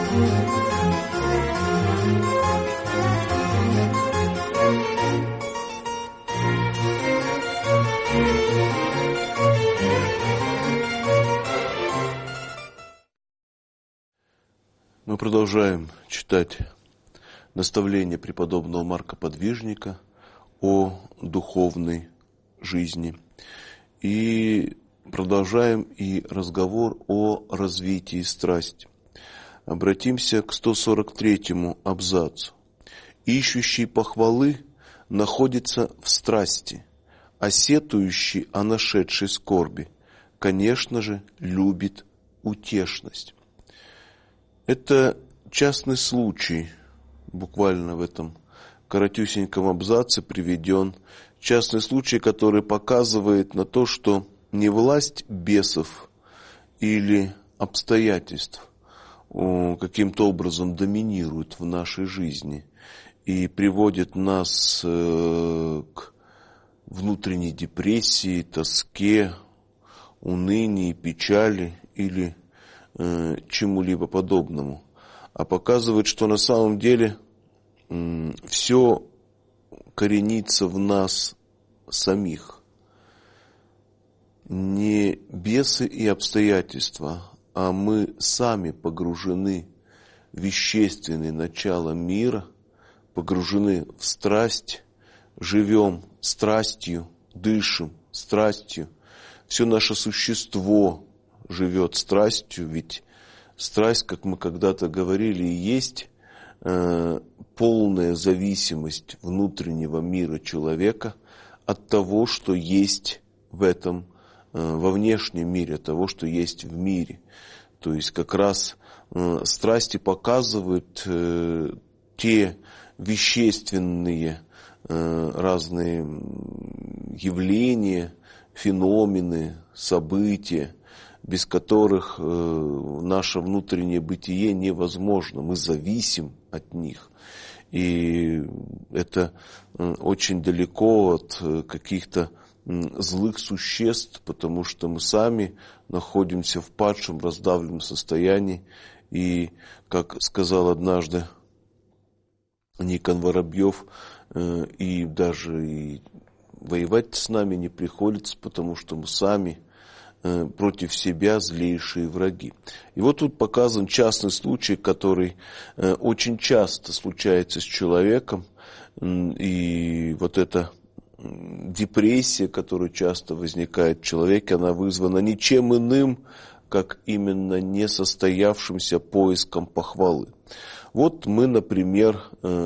Мы продолжаем читать наставления преподобного Марка Подвижника о духовной жизни. И продолжаем и разговор о развитии страсти. Обратимся к 143-му абзацу. «Ищущий похвалы находится в страсти, а сетующий о нашедшей скорби, конечно же, любит утешность». Это частный случай, буквально в этом коротюсеньком абзаце приведен частный случай, который показывает на то, что не власть бесов или обстоятельств каким-то образом доминирует в нашей жизни и приводит нас к внутренней депрессии, тоске, унынию, печали или чему-либо подобному, а показывает, что на самом деле все коренится в нас самих. Не бесы и обстоятельства, а мы сами погружены в вещественные начала мира, погружены в страсть, живем страстью, дышим страстью, все наше существо живет страстью, ведь страсть, как мы когда-то говорили, и есть полная зависимость внутреннего мира человека от того, что есть в этом, во внешнем мире, от того, что есть в мире. То есть как раз страсти показывают те вещественные разные явления, феномены, события, без которых наше внутреннее бытие невозможно. Мы зависим от них. И это очень далеко от каких-то злых существ, потому что мы сами находимся в падшем, раздавленном состоянии. И, как сказал однажды Никон Воробьев, и даже и воевать с нами не приходится, потому что мы сами против себя злейшие враги. И вот тут показан частный случай, который очень часто случается с человеком. И вот эта депрессия, которая часто возникает в человеке, она вызвана ничем иным, как именно несостоявшимся поиском похвалы. Вот мы, например,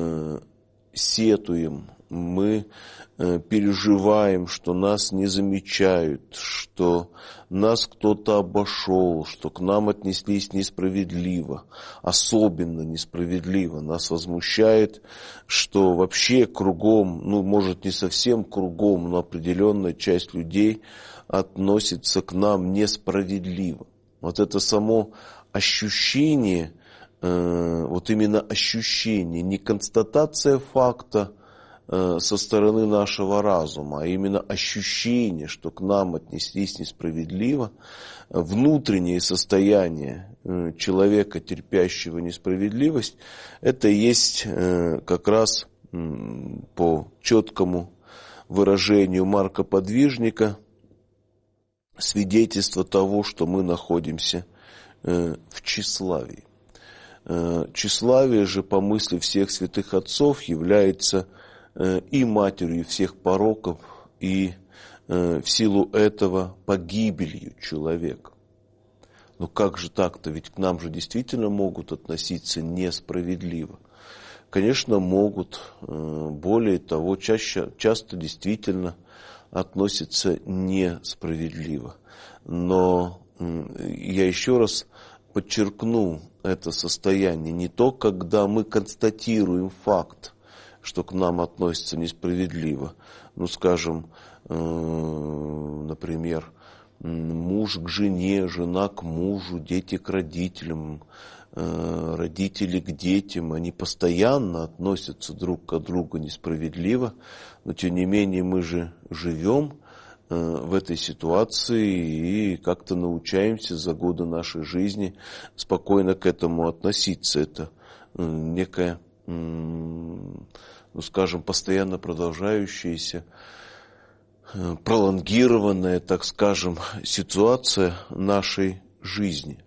сетуем, мы переживаем, что нас не замечают, что нас кто-то обошел, что к нам отнеслись несправедливо, особенно несправедливо. Нас возмущает, что вообще кругом, может не совсем кругом, но определенная часть людей относится к нам несправедливо. Вот это само ощущение, вот именно ощущение, не констатация факта со стороны нашего разума, а именно ощущение, что к нам отнеслись несправедливо, внутреннее состояние человека, терпящего несправедливость, это и есть как раз по четкому выражению Марка Подвижника свидетельство того, что мы находимся в тщеславии. Тщеславие же, по мысли всех святых отцов, является и матерью всех пороков, и в силу этого погибелью человека. Но как же так-то? Ведь к нам же действительно могут относиться несправедливо. Конечно, могут. Более того, часто действительно относятся несправедливо. Но я еще раз подчеркну это состояние не то, когда мы констатируем факт, что к нам относятся несправедливо. Скажем, например, муж к жене, жена к мужу, дети к родителям, родители к детям. Они постоянно относятся друг к другу несправедливо, но тем не менее мы же живем в этой ситуации и как-то научаемся за годы нашей жизни спокойно к этому относиться. Это некая, скажем, постоянно продолжающаяся, пролонгированная, так скажем, ситуация нашей жизни.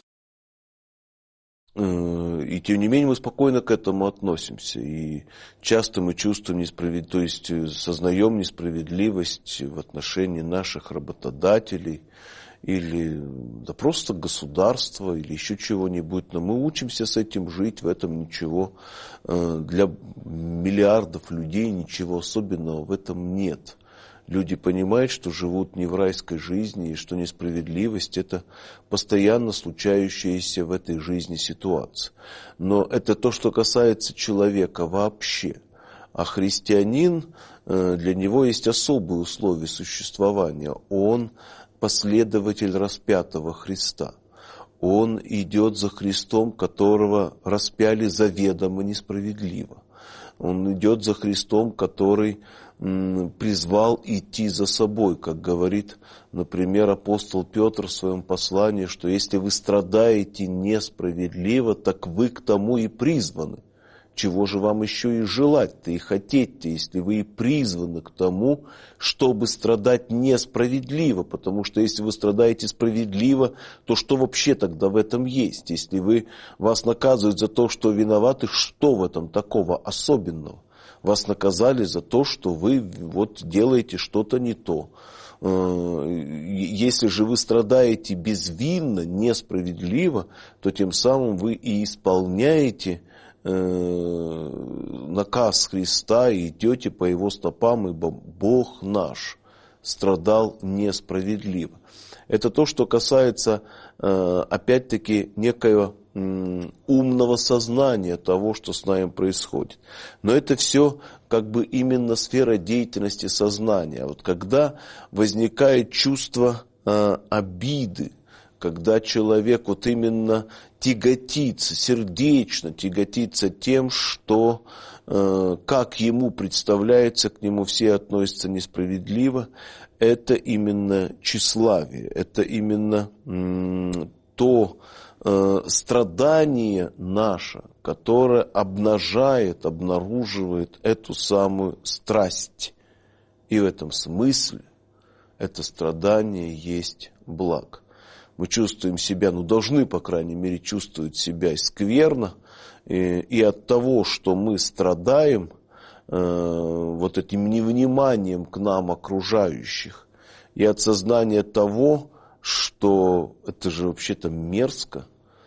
И тем не менее мы спокойно к этому относимся. И часто мы чувствуем несправедливость, то есть сознаем несправедливость в отношении наших работодателей или да просто государства или еще чего-нибудь. Но мы учимся с этим жить, в этом ничего, для миллиардов людей ничего особенного в этом нет. Люди понимают, что живут не в райской жизни, и что несправедливость – это постоянно случающаяся в этой жизни ситуация. Но это то, что касается человека вообще. А христианин, для него есть особые условия существования. Он последователь распятого Христа. Он идет за Христом, которого распяли заведомо несправедливо. Он идет за Христом, который призвал идти за собой, как говорит, например, апостол Петр в своем послании, что если вы страдаете несправедливо, так вы к тому и призваны. Чего же вам еще и желать-то и хотеть-то, если вы и призваны к тому, чтобы страдать несправедливо? Потому что если вы страдаете справедливо, то что вообще тогда в этом есть? Если вас наказывают за то, что виноваты, что в этом такого особенного? Вас наказали за то, что вы делаете что-то не то. Если же вы страдаете безвинно, несправедливо, то тем самым вы и исполняете наказ Христа и идете по Его стопам, ибо Бог наш страдал несправедливо. Это то, что касается, опять-таки, некоего умного сознания того, что с нами происходит. Но это все как бы именно сфера деятельности сознания. Вот когда возникает чувство обиды, когда человек вот именно тяготится, сердечно тяготится тем, что как ему представляется, к нему все относятся несправедливо, это именно тщеславие, это именно то страдание наше, которое обнаруживает эту самую страсть. И в этом смысле это страдание есть благо. Мы чувствуем себя, должны, по крайней мере, чувствовать себя скверно, и от того, что мы страдаем вот этим невниманием к нам окружающих, и от сознания того, что это же вообще-то мерзко,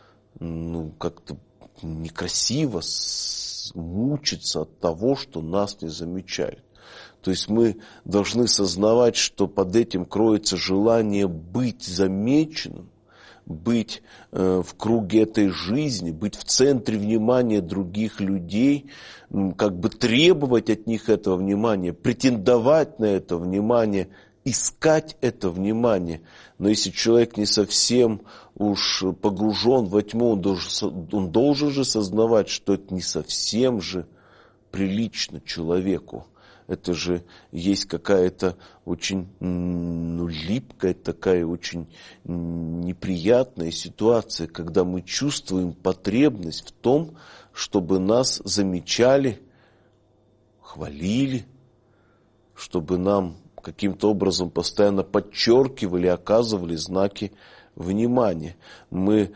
как-то некрасиво мучиться от того, что нас не замечают. То есть мы должны сознавать, что под этим кроется желание быть замеченным, быть в круге этой жизни, быть в центре внимания других людей, как бы требовать от них этого внимания, претендовать на это внимание, искать это внимание. Но если человек не совсем уж погружен во тьму, он должен же сознавать, что это не совсем же прилично человеку. Это же есть какая-то очень липкая, такая очень неприятная ситуация, когда мы чувствуем потребность в том, чтобы нас замечали, хвалили, чтобы нам каким-то образом постоянно подчеркивали, оказывали знаки внимания. Мы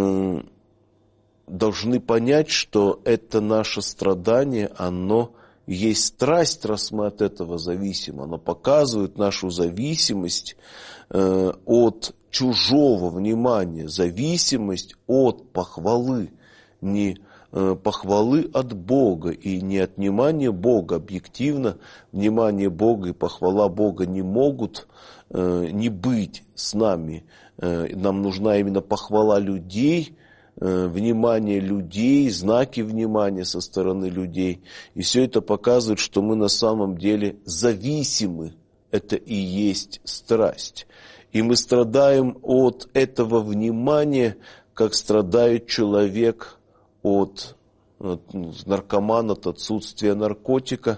должны понять, что это наше страдание, оно есть страсть, раз мы от этого зависим. Оно показывает нашу зависимость от чужого внимания, зависимость от похвалы, не похвалы от Бога и не от внимания Бога. Объективно внимание Бога и похвала Бога не могут не быть с нами. Нам нужна именно похвала людей, внимание людей, знаки внимания со стороны людей. И все это показывает, что мы на самом деле зависимы. Это и есть страсть. И мы страдаем от этого внимания, как страдает человек от наркоман, от отсутствия наркотика.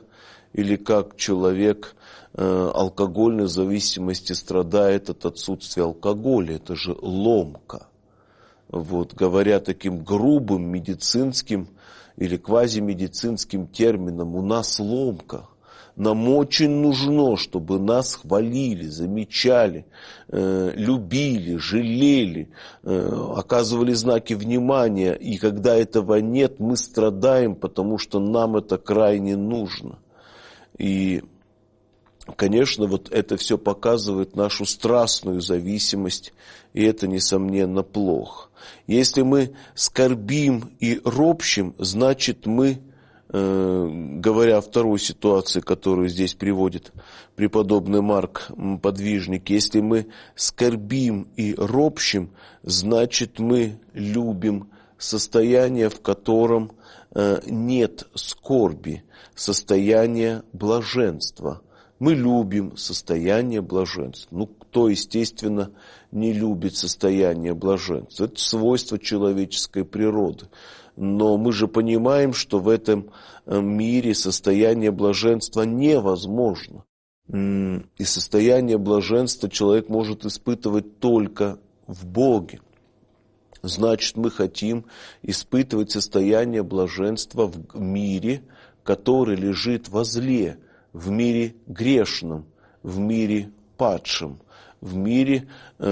или как человек алкогольной зависимости страдает от отсутствия алкоголя. Это же ломка. Вот, говоря таким грубым медицинским или квазимедицинским термином, у нас ломка. Нам очень нужно, чтобы нас хвалили, замечали, любили, жалели, оказывали знаки внимания. И когда этого нет, мы страдаем, потому что нам это крайне нужно. И, конечно, вот это все показывает нашу страстную зависимость, и это, несомненно, плохо. Если мы скорбим и ропщим, значит, мы, говоря о второй ситуации, которую здесь приводит преподобный Марк Подвижник, если мы скорбим и ропщим, значит, мы любим состояние, в котором нет скорби, состояние блаженства. Мы любим состояние блаженства. Ну, кто, естественно, не любит состояние блаженства? Это свойство человеческой природы. Но мы же понимаем, что в этом мире состояние блаженства невозможно. И состояние блаженства человек может испытывать только в Боге. Значит, мы хотим испытывать состояние блаженства в мире, который лежит возле, в мире грешном, в мире падшем, в мире,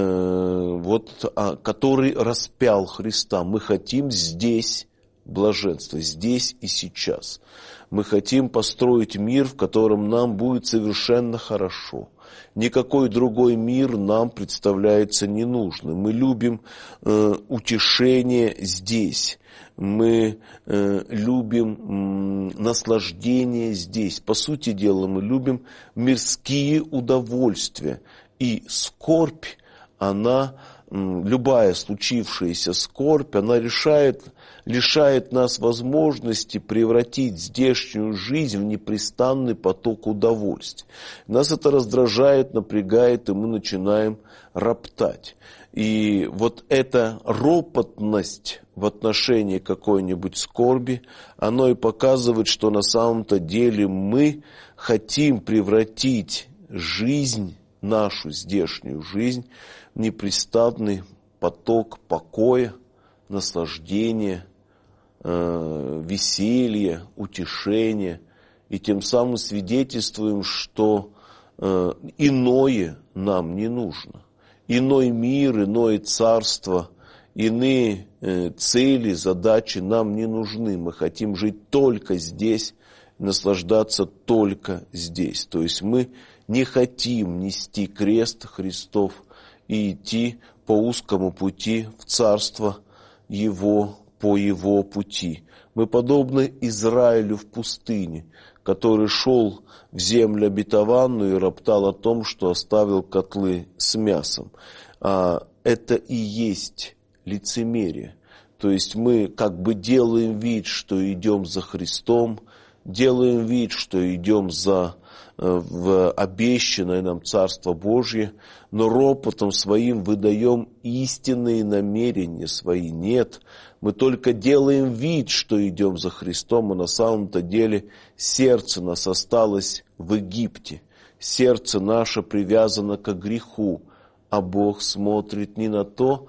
который распял Христа. Мы хотим здесь блаженства, здесь и сейчас. Мы хотим построить мир, в котором нам будет совершенно хорошо. Никакой другой мир нам представляется ненужным. Мы любим утешение здесь. Мы любим наслаждение здесь. По сути дела, мы любим мирские удовольствия. И скорбь, она, любая случившаяся скорбь, она лишает нас возможности превратить здешнюю жизнь в непрестанный поток удовольствий. Нас это раздражает, напрягает, и мы начинаем роптать. И вот эта ропотность в отношении какой-нибудь скорби, оно и показывает, что на самом-то деле мы хотим превратить жизнь, нашу здешнюю жизнь, в непрестанный поток покоя, наслаждения, веселья, утешения. И тем самым свидетельствуем, что иное нам не нужно. Иной мир, иное царство, иные цели, задачи нам не нужны. Мы хотим жить только здесь, наслаждаться только здесь. То есть мы не хотим нести крест Христов и идти по узкому пути в царство Его, по Его пути. Мы подобны Израилю в пустыне, который шел в землю обетованную и роптал о том, что оставил котлы с мясом. Это и есть лицемерие. То есть мы как бы делаем вид, что идем за Христом, делаем вид, что идем в обещанное нам Царство Божье, но ропотом своим выдаем истинные намерения свои. Нет, мы только делаем вид, что идем за Христом, а на самом-то деле сердце нас осталось в Египте. Сердце наше привязано к греху, а Бог смотрит не на то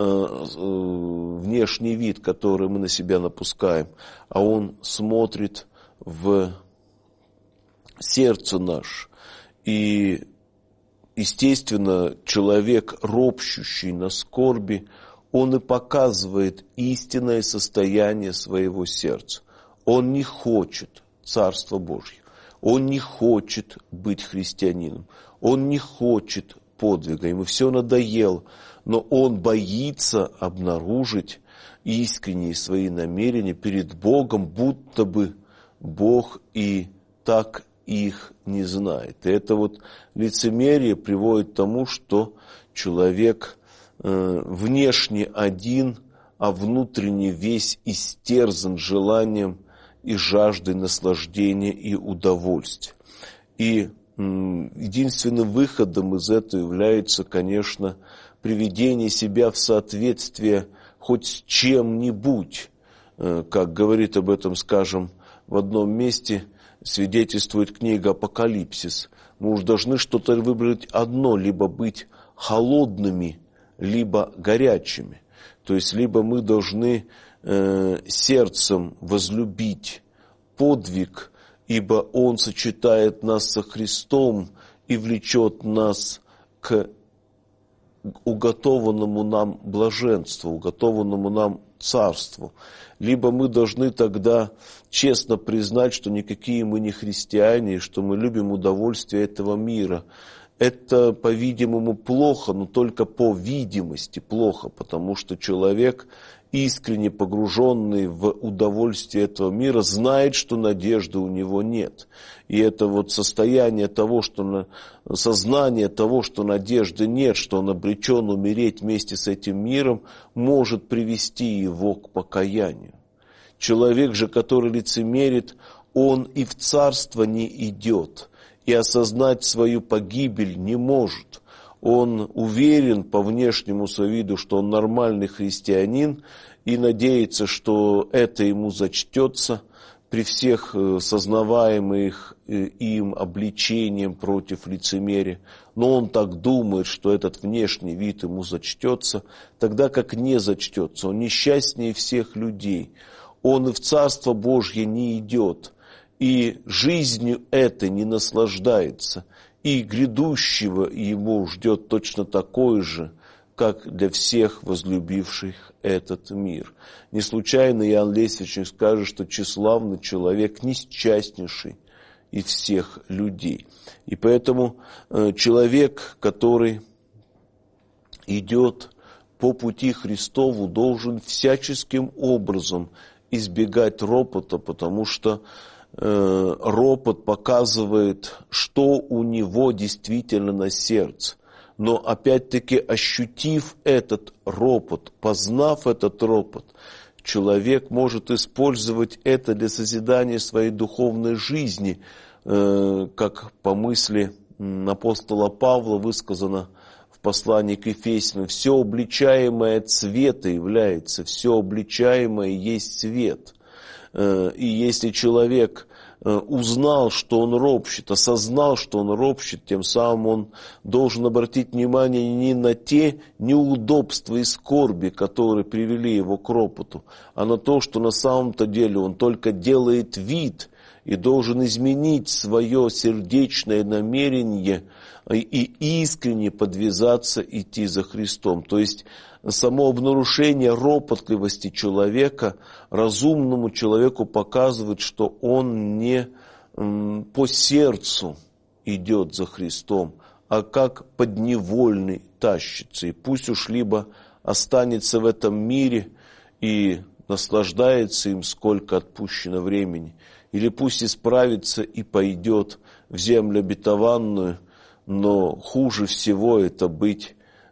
внешний вид, который мы на себя напускаем, а Он смотрит в сердце наше. И, естественно, человек, ропщущий на скорби, он и показывает истинное состояние своего сердца. Он не хочет Царства Божьего. Он не хочет быть христианином. Он не хочет подвига. Ему все надоело. Но он боится обнаружить искренние свои намерения перед Богом, будто бы Бог и так их не знает. И это вот лицемерие приводит к тому, что человек внешне один, а внутренне весь истерзан желанием и жаждой наслаждения и удовольствия. И единственным выходом из этого является, конечно, приведение себя в соответствие хоть с чем-нибудь. Как говорит об этом, скажем, в одном месте свидетельствует книга «Апокалипсис». Мы уж должны что-то выбрать одно, либо быть холодными, либо горячими. То есть, либо мы должны сердцем возлюбить подвиг, ибо он сочетает нас со Христом и влечет нас к уготованному нам блаженству, уготованному нам царству. Либо мы должны тогда честно признать, что никакие мы не христиане, и что мы любим удовольствие этого мира. Это, по-видимому, плохо, но только по видимости плохо, потому что человек, искренне погруженный в удовольствие этого мира, знает, что надежды у него нет. И это вот состояние того, сознание того, что надежды нет, что он обречен умереть вместе с этим миром, может привести его к покаянию. Человек же, который лицемерит, он и в царство не идет, и осознать свою погибель не может. Он уверен по внешнему виду, что он нормальный христианин, и надеется, что это ему зачтется при всех сознаваемых им обличением против лицемерия. Но он так думает, что этот внешний вид ему зачтется, тогда как не зачтется. Он несчастнее всех людей. Он и в Царство Божье не идет, и жизнью этой не наслаждается, и грядущего ему ждет точно такое же, как для всех возлюбивших этот мир. Не случайно Иоанн Лествичник скажет, что тщеславный человек несчастнейший из всех людей. И поэтому человек, который идет по пути Христову, должен всяческим образом избегать ропота, потому что ропот показывает, что у него действительно на сердце. Но опять-таки, ощутив этот ропот, познав этот ропот, человек может использовать это для созидания своей духовной жизни, как по мысли апостола Павла высказано в послании к Ефесянам: все обличаемое от света является, все обличаемое есть свет. И если человек узнал, что он ропщет, осознал, что он ропщет, тем самым он должен обратить внимание не на те неудобства и скорби, которые привели его к ропоту, а на то, что на самом-то деле он только делает вид и должен изменить свое сердечное намерение и искренне подвязаться идти за Христом. То есть само обнаружение ропотливости человека разумному человеку показывает, что он не по сердцу идет за Христом, а как подневольный тащится. И пусть уж либо останется в этом мире и наслаждается им, сколько отпущено времени, или пусть исправится и пойдет в землю обетованную, но хуже всего это быть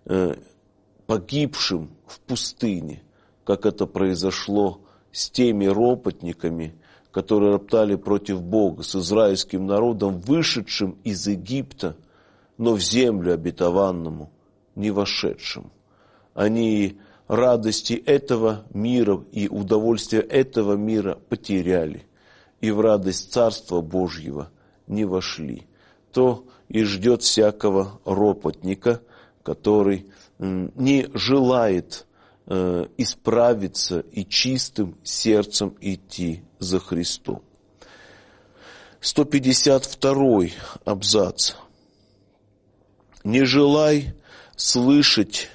погибшим в пустыне, как это произошло с теми ропотниками, которые роптали против Бога, с израильским народом, вышедшим из Египта, но в землю обетованному не вошедшим. Они радости этого мира и удовольствия этого мира потеряли, и в радость Царства Божьего не вошли. То и ждет всякого ропотника, который не желает исправиться и чистым сердцем идти за Христом. 152 абзац. «Не желай слышать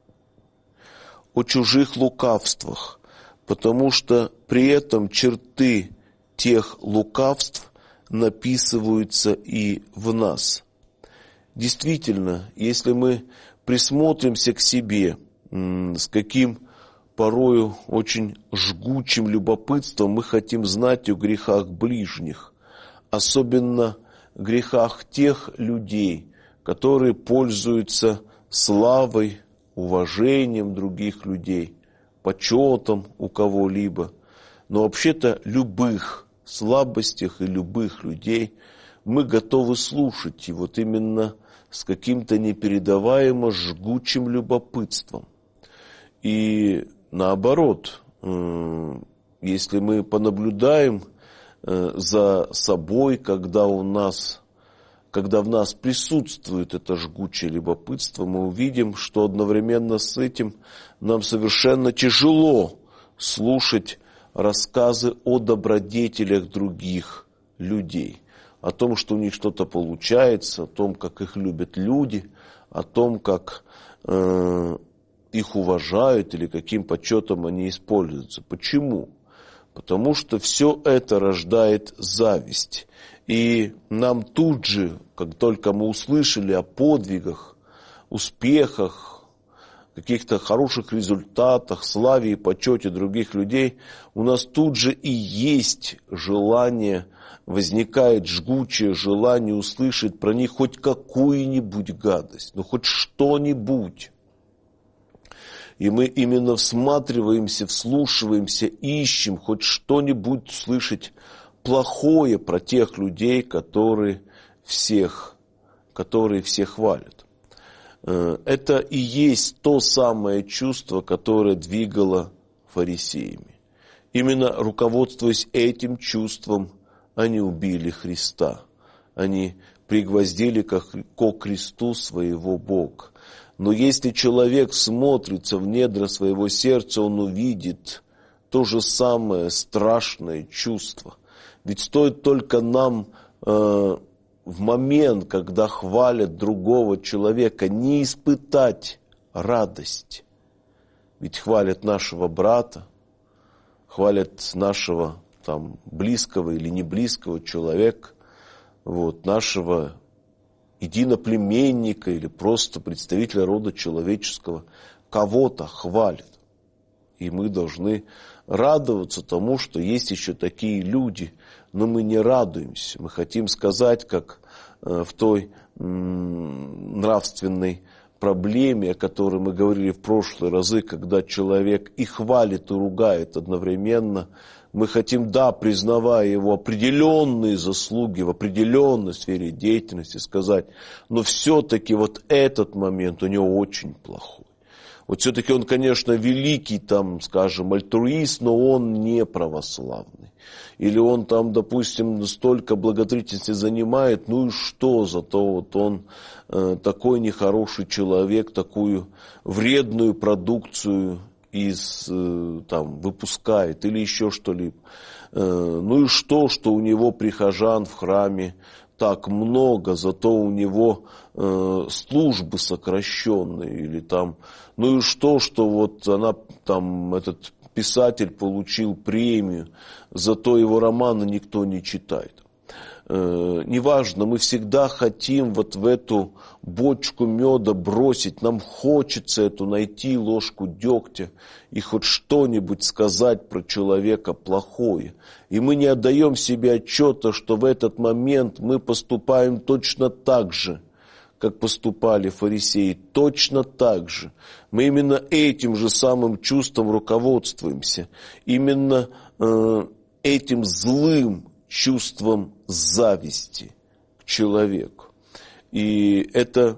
о чужих лукавствах, потому что при этом черты тех лукавств написываются и в нас». Действительно, если мы присмотримся к себе, с каким порою очень жгучим любопытством мы хотим знать о грехах ближних, особенно грехах тех людей, которые пользуются славой, уважением других людей, почетом у кого-либо, но вообще-то любых слабостях и любых людей мы готовы слушать, и вот именно с каким-то непередаваемо жгучим любопытством. И наоборот, если мы понаблюдаем за собой, когда в нас присутствует это жгучее любопытство, мы увидим, что одновременно с этим нам совершенно тяжело слушать рассказы о добродетелях других людей, о том, что у них что-то получается, о том, как их любят люди, о том, как их уважают или каким почетом они используются. Почему? Потому что все это рождает зависть. И нам тут же, как только мы услышали о подвигах, успехах, каких-то хороших результатах, славе и почете других людей, у нас тут же и есть желание, возникает жгучее желание услышать про них хоть какую-нибудь гадость, хоть что-нибудь. И мы именно всматриваемся, вслушиваемся, ищем хоть что-нибудь слышать плохое про тех людей, которые всех хвалят. Это и есть то самое чувство, которое двигало фарисеями. Именно руководствуясь этим чувством, они убили Христа. Они пригвоздили ко кресту своего Бога. Но если человек смотрится в недра своего сердца, он увидит то же самое страшное чувство. Ведь стоит только нам в момент, когда хвалят другого человека, не испытать радость. Ведь хвалят нашего брата, хвалят нашего близкого или неблизкого человека, нашего единоплеменника или просто представителя рода человеческого, кого-то хвалят. И мы должны радоваться тому, что есть еще такие люди, но мы не радуемся. Мы хотим сказать, как в той нравственной проблеме, о которой мы говорили в прошлые разы, когда человек и хвалит, и ругает одновременно. Мы хотим, признавая его определенные заслуги в определенной сфере деятельности, сказать, но все-таки этот момент у него очень плохой. Все-таки он, конечно, великий, альтруист, но он не православный. Или он допустим, столько благотворительности занимает, и что, зато он такой нехороший человек, такую вредную продукцию выпускает или еще что-либо. И что у него прихожан в храме так много, зато у него службы сокращенные, или и что она этот писатель получил премию, зато его романы никто не читает. Неважно, мы всегда хотим в эту бочку меда бросить, нам хочется найти ложку дегтя и хоть что-нибудь сказать про человека плохое. И мы не отдаем себе отчета, что в этот момент мы поступаем точно так же, как поступали фарисеи, точно так же. Мы именно этим же самым чувством руководствуемся, именно этим злым чувством зависти к человеку. И это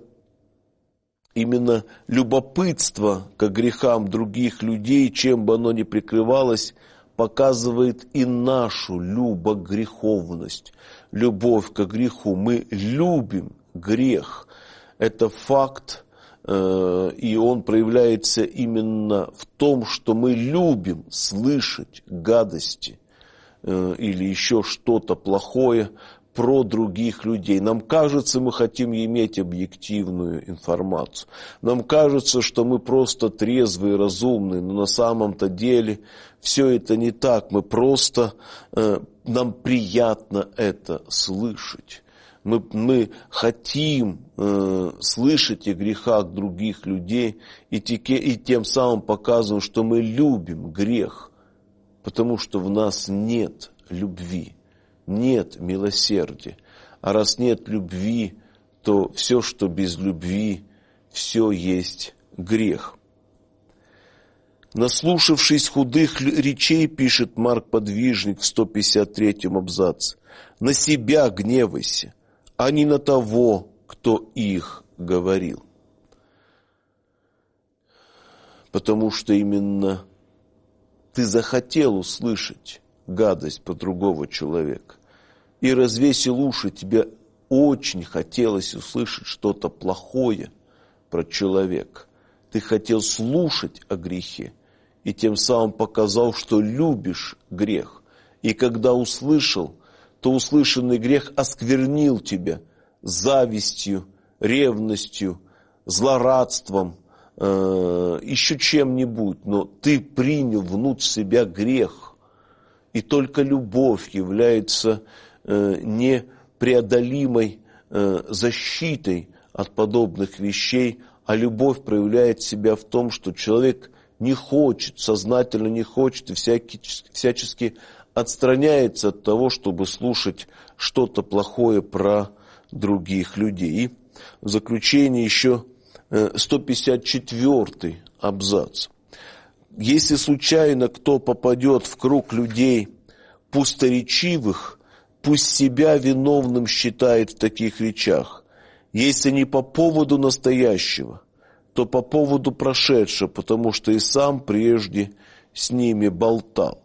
именно любопытство к грехам других людей, чем бы оно ни прикрывалось, показывает и нашу любогреховность, любовь к греху. Мы любим грех. Это факт, и он проявляется именно в том, что мы любим слышать гадости или еще что-то плохое про других людей. Нам кажется, мы хотим иметь объективную информацию. Нам кажется, что мы просто трезвые, разумные, но на самом-то деле все это не так. Мы просто, нам приятно это слышать. Мы хотим слышать о грехах других людей и тем самым показываем, что мы любим грех, потому что в нас нет любви, нет милосердия. А раз нет любви, то все, что без любви, все есть грех. Наслушавшись худых речей, пишет Марк Подвижник в 153-м абзаце, на себя гневайся, а не на того, кто их говорил. Потому что именно ты захотел услышать гадость про другого человека и развесил уши, тебе очень хотелось услышать что-то плохое про человека. Ты хотел слушать о грехе и тем самым показал, что любишь грех. И когда услышал, то услышанный грех осквернил тебя завистью, ревностью, злорадством, еще чем-нибудь, но ты принял внутрь себя грех. И только любовь является непреодолимой защитой от подобных вещей, а любовь проявляет себя в том, что человек не хочет, сознательно не хочет и всячески отстраняется от того, чтобы слушать что-то плохое про других людей. И в заключение еще 154-й абзац. Если случайно кто попадет в круг людей пусторечивых, пусть себя виновным считает в таких речах. Если не по поводу настоящего, то по поводу прошедшего, потому что и сам прежде с ними болтал.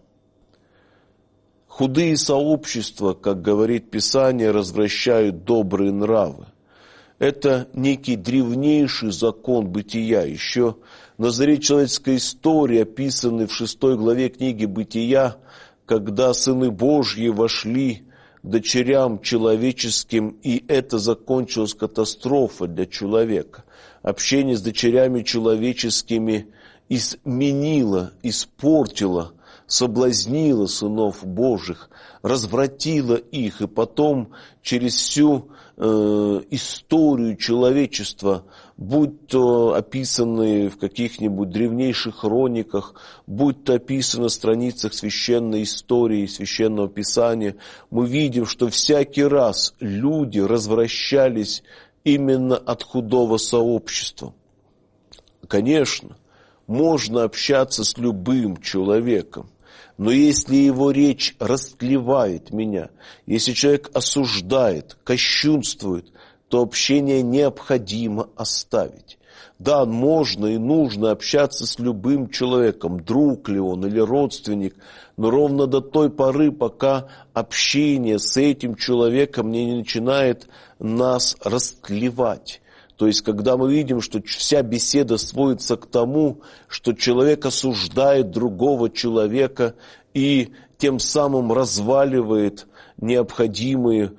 Худые сообщества, как говорит Писание, развращают добрые нравы. Это некий древнейший закон бытия. Еще на заре человеческой истории, описанный в 6 главе книги «Бытия», когда сыны Божьи вошли к дочерям человеческим, и это закончилась катастрофа для человека. Общение с дочерями человеческими изменило, испортило, соблазнила сынов Божьих, развратила их, и потом через всю историю человечества, будь то описанные в каких-нибудь древнейших хрониках, будь то описано на страницах священной истории, священного писания, мы видим, что всякий раз люди развращались именно от худого сообщества. Конечно, можно общаться с любым человеком, но если его речь растлевает меня, если человек осуждает, кощунствует, то общение необходимо оставить. Да, можно и нужно общаться с любым человеком, друг ли он или родственник, но ровно до той поры, пока общение с этим человеком не начинает нас растлевать. То есть, когда мы видим, что вся беседа сводится к тому, что человек осуждает другого человека и тем самым разваливает необходимую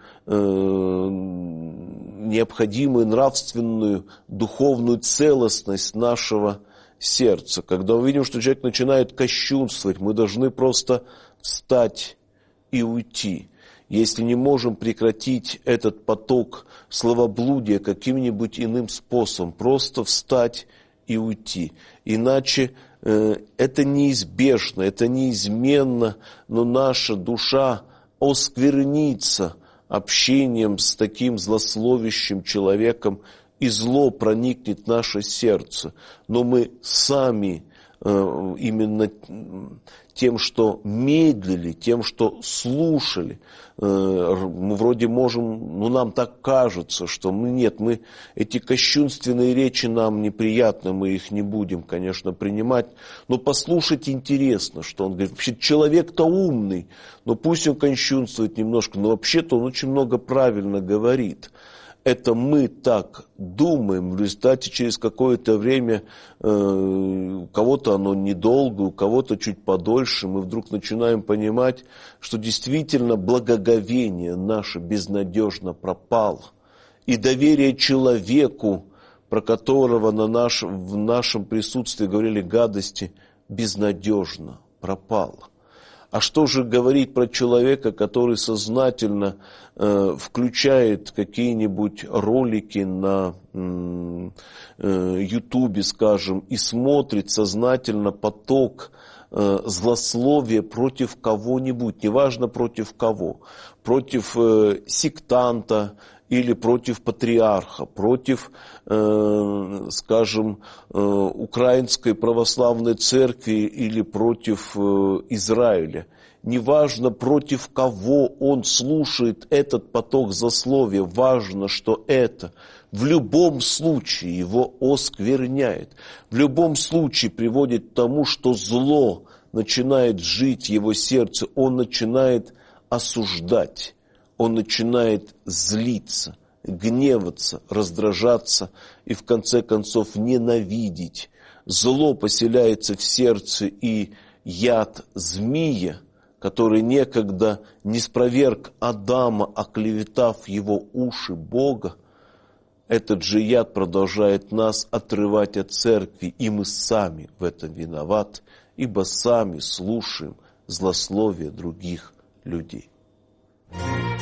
нравственную, духовную целостность нашего сердца. Когда мы видим, что человек начинает кощунствовать, мы должны просто встать и уйти. Если не можем прекратить этот поток словоблудия каким-нибудь иным способом, просто встать и уйти. Иначе это неизбежно, это неизменно, но наша душа осквернится общением с таким злословящим человеком, и зло проникнет в наше сердце. Но мы сами именно тем, что медлили, тем, что слушали, мы вроде можем, нам так кажется, что мы эти кощунственные речи нам неприятны, мы их не будем, конечно, принимать, но послушать интересно, что он говорит. Вообще человек-то умный, но пусть он кощунствует немножко, но вообще-то он очень много правильно говорит. Это мы так думаем, в результате через какое-то время, у кого-то оно недолго, у кого-то чуть подольше, мы вдруг начинаем понимать, что действительно благоговение наше безнадежно пропало. И доверие человеку, про которого в нашем присутствии говорили гадости, безнадежно пропало. А что же говорить про человека, который сознательно включает какие-нибудь ролики на Ютубе, скажем, и смотрит сознательно поток злословия против кого-нибудь, неважно против кого, против сектанта или против патриарха, против, скажем, Украинской православной церкви или против Израиля. Неважно, против кого он слушает этот поток злословия, важно, что это в любом случае его оскверняет, в любом случае приводит к тому, что зло начинает жить в его сердце, он начинает осуждать, он начинает злиться, гневаться, раздражаться и в конце концов ненавидеть. Зло поселяется в сердце, и яд змея, который некогда ниспроверг Адама, оклеветав его уши Бога, этот же яд продолжает нас отрывать от церкви, и мы сами в этом виноваты, ибо сами слушаем злословие других людей.